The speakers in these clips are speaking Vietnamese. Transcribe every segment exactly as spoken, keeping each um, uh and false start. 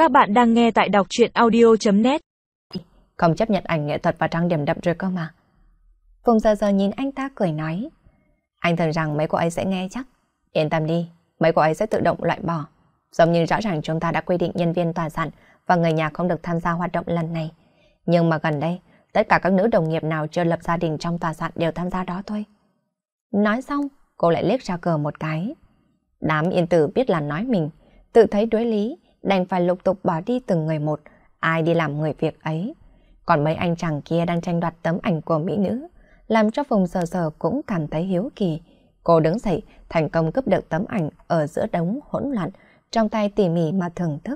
Các bạn đang nghe tại đọc truyện audio chấm net. Không chấp nhận ảnh nghệ thuật và trang điểm đậm rồi cơ mà. Phùng giờ giờ nhìn anh ta cười nói. Anh tưởng rằng mấy cô ấy sẽ nghe chắc. Yên tâm đi, mấy cô ấy sẽ tự động loại bỏ. Giống như rõ ràng chúng ta đã quy định nhân viên tòa soạn và người nhà không được tham gia hoạt động lần này. Nhưng mà gần đây, tất cả các nữ đồng nghiệp nào chưa lập gia đình trong tòa soạn đều tham gia đó thôi. Nói xong, cô lại liếc ra cờ một cái. Đám yên tử biết là nói mình, tự thấy đối lý, đành phải lục tục bỏ đi từng người một, ai đi làm người việc ấy. Còn mấy anh chàng kia đang tranh đoạt tấm ảnh của mỹ nữ, làm cho Phùng Sờ Sờ cũng cảm thấy hiếu kỳ. Cô đứng dậy, thành công cướp được tấm ảnh ở giữa đống hỗn loạn, trong tay tỉ mỉ mà thưởng thức.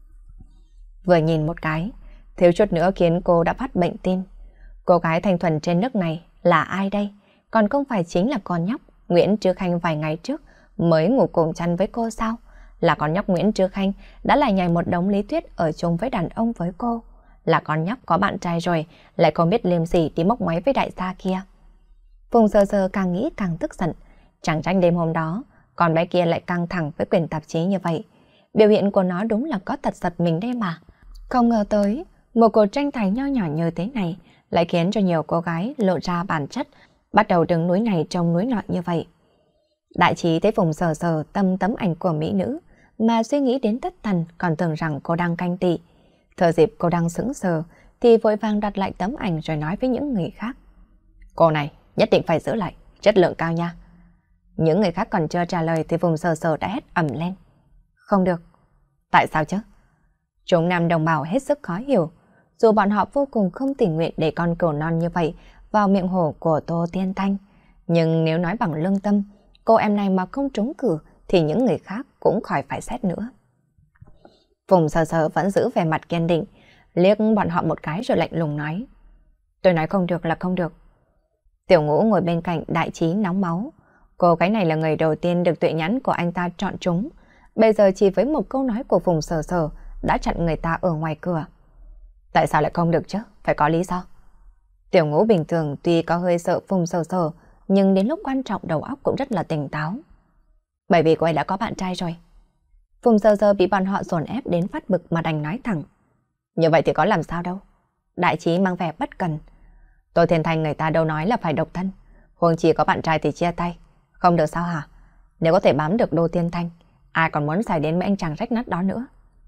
Vừa nhìn một cái, thiếu chút nữa khiến cô đã phát bệnh tim. Cô gái thanh thuần trên nước này là ai đây? Còn không phải chính là con nhóc Nguyễn Trư Khanh vài ngày trước mới ngủ cùng chăn với cô sao? Là con nhóc Nguyễn Trư Khanh đã lại nhảy một đống lý thuyết ở chung với đàn ông với cô. Là con nhóc có bạn trai rồi, lại không biết liêm sỉ đi móc máy với đại gia kia. Phùng Sờ Sờ càng nghĩ càng tức giận. Chẳng trách đêm hôm đó, con bé kia lại căng thẳng với quyển tạp chí như vậy. Biểu hiện của nó đúng là có thật giật mình đây mà. Không ngờ tới, một cuộc tranh tài nho nhỏ như thế này lại khiến cho nhiều cô gái lộ ra bản chất, bắt đầu đứng núi này trông núi nọ như vậy. Đại trí thấy Phùng Sờ Sờ tâm tấm ảnh của mỹ nữ, mà suy nghĩ đến thất thần, còn tưởng rằng cô đang canh tị. Thừa dịp cô đang sững sờ, thì vội vàng đặt lại tấm ảnh rồi nói với những người khác. Cô này, nhất định phải giữ lại, chất lượng cao nha. Những người khác còn chưa trả lời thì Phùng Sờ Sờ đã hét ầm lên. Không được. Tại sao chứ? Chúng nam đồng bào hết sức khó hiểu. Dù bọn họ vô cùng không tình nguyện để con cừu non như vậy vào miệng hổ của Tô Tiên Thanh. Nhưng nếu nói bằng lương tâm, cô em này mà không trúng cử thì những người khác cũng khỏi phải xét nữa. Phùng Sờ Sờ vẫn giữ vẻ mặt kiên định, liếc bọn họ một cái rồi lạnh lùng nói. Tôi nói không được là không được. Tiểu Ngũ ngồi bên cạnh đại trí nóng máu. Cô gái này là người đầu tiên được tuệ nhãn của anh ta chọn trúng. Bây giờ chỉ với một câu nói của Phùng Sờ Sờ đã chặn người ta ở ngoài cửa. Tại sao lại không được chứ? Phải có lý do. Tiểu Ngũ bình thường tuy có hơi sợ Phùng Sờ Sờ, nhưng đến lúc quan trọng đầu óc cũng rất là tỉnh táo. Bởi vì cô ấy đã có bạn trai rồi. Phùng Sờ Sờ bị bọn họ dồn ép đến phát bực mà đành nói thẳng. Như vậy thì có làm sao đâu. Đại trí mang vẻ bất cần. Tô Thiên Thanh người ta đâu nói là phải độc thân. Huống chi có bạn trai thì chia tay. Không được sao hả? Nếu có thể bám được Đô Thiên Thanh, ai còn muốn xài đến mấy anh chàng rách nát đó nữa.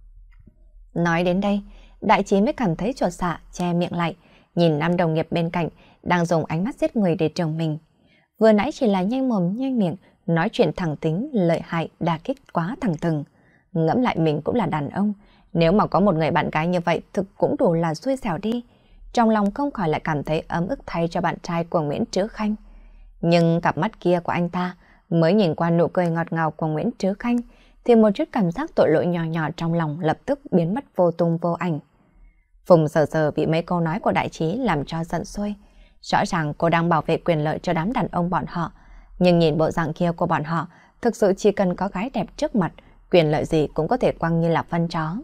Nói đến đây, đại trí mới cảm thấy chột dạ, che miệng lại, nhìn năm đồng nghiệp bên cạnh đang dùng ánh mắt giết người để trừng mình. Vừa nãy chỉ là nhanh mồm nhanh miệng, nói chuyện thẳng tính, lợi hại, đả kích quá thẳng thừng. Ngẫm lại mình cũng là đàn ông, nếu mà có một người bạn gái như vậy thực cũng đủ là xui xẻo đi. Trong lòng không khỏi lại cảm thấy ấm ức thay cho bạn trai của Nguyễn Trứ Khanh. Nhưng cặp mắt kia của anh ta mới nhìn qua nụ cười ngọt ngào của Nguyễn Trứ Khanh thì một chút cảm giác tội lỗi nhỏ nhỏ trong lòng lập tức biến mất vô tung vô ảnh. Phùng Sờ Sờ bị mấy câu nói của đại trí làm cho giận sôi. Rõ ràng cô đang bảo vệ quyền lợi cho đám đàn ông bọn họ, nhưng nhìn bộ dạng kia của bọn họ, thực sự chỉ cần có gái đẹp trước mặt, quyền lợi gì cũng có thể quăng như là phân chó.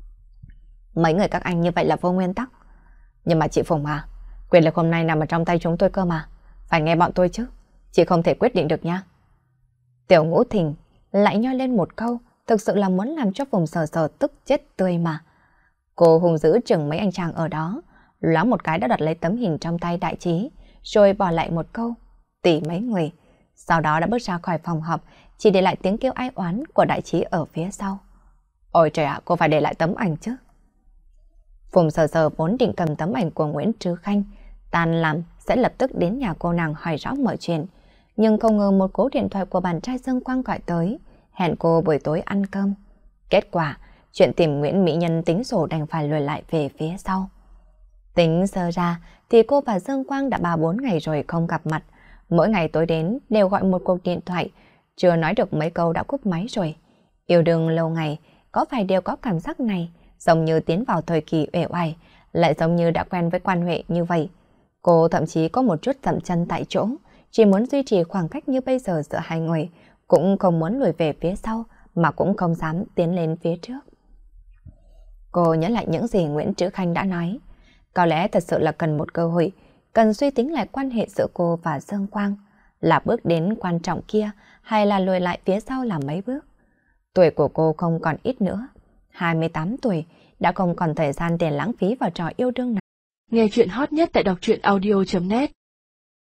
Mấy người các anh như vậy là vô nguyên tắc. Nhưng mà chị Phùng à, quyền lực hôm nay nằm ở trong tay chúng tôi cơ mà, phải nghe bọn tôi chứ, chị không thể quyết định được nha. Tiểu Ngũ Thìn lại nhoi lên một câu, thực sự là muốn làm cho Phùng Sờ Sờ tức chết tươi mà. Cô hùng dữ chừng mấy anh chàng ở đó, loáng một cái đã đặt lấy tấm hình trong tay đại trí, rồi bỏ lại một câu, tỉ mấy người. Sau đó đã bước ra khỏi phòng họp, chỉ để lại tiếng kêu ai oán của đại trí ở phía sau. Ôi trời ạ, cô phải để lại tấm ảnh chứ. Phùng Sờ Sờ vốn định cầm tấm ảnh của Nguyễn Trứ Khanh, tan làm sẽ lập tức đến nhà cô nàng hỏi rõ mọi chuyện. Nhưng không ngờ một cú điện thoại của bạn trai Dương Quang gọi tới, hẹn cô buổi tối ăn cơm. Kết quả, chuyện tìm Nguyễn Mỹ Nhân tính sổ đành phải lùi lại về phía sau. Tính sơ ra thì cô và Dương Quang đã ba bốn ngày rồi không gặp mặt. Mỗi ngày tối đến đều gọi một cuộc điện thoại, chưa nói được mấy câu đã cúp máy rồi. Yêu đương lâu ngày, có phải đều có cảm giác này, giống như tiến vào thời kỳ uể oải, lại giống như đã quen với quan hệ như vậy. Cô thậm chí có một chút dậm chân tại chỗ, chỉ muốn duy trì khoảng cách như bây giờ giữa hai người, cũng không muốn lùi về phía sau, mà cũng không dám tiến lên phía trước. Cô nhớ lại những gì Nguyễn Trứ Khanh đã nói. Có lẽ thật sự là cần một cơ hội, cần suy tính lại quan hệ giữa cô và Dương Quang, là bước đến quan trọng kia hay là lùi lại phía sau làm mấy bước. Tuổi của cô không còn ít nữa, hai mươi tám tuổi, đã không còn thời gian để lãng phí vào trò yêu đương này. Nghe chuyện hot nhất tại đọc truyện audio chấm net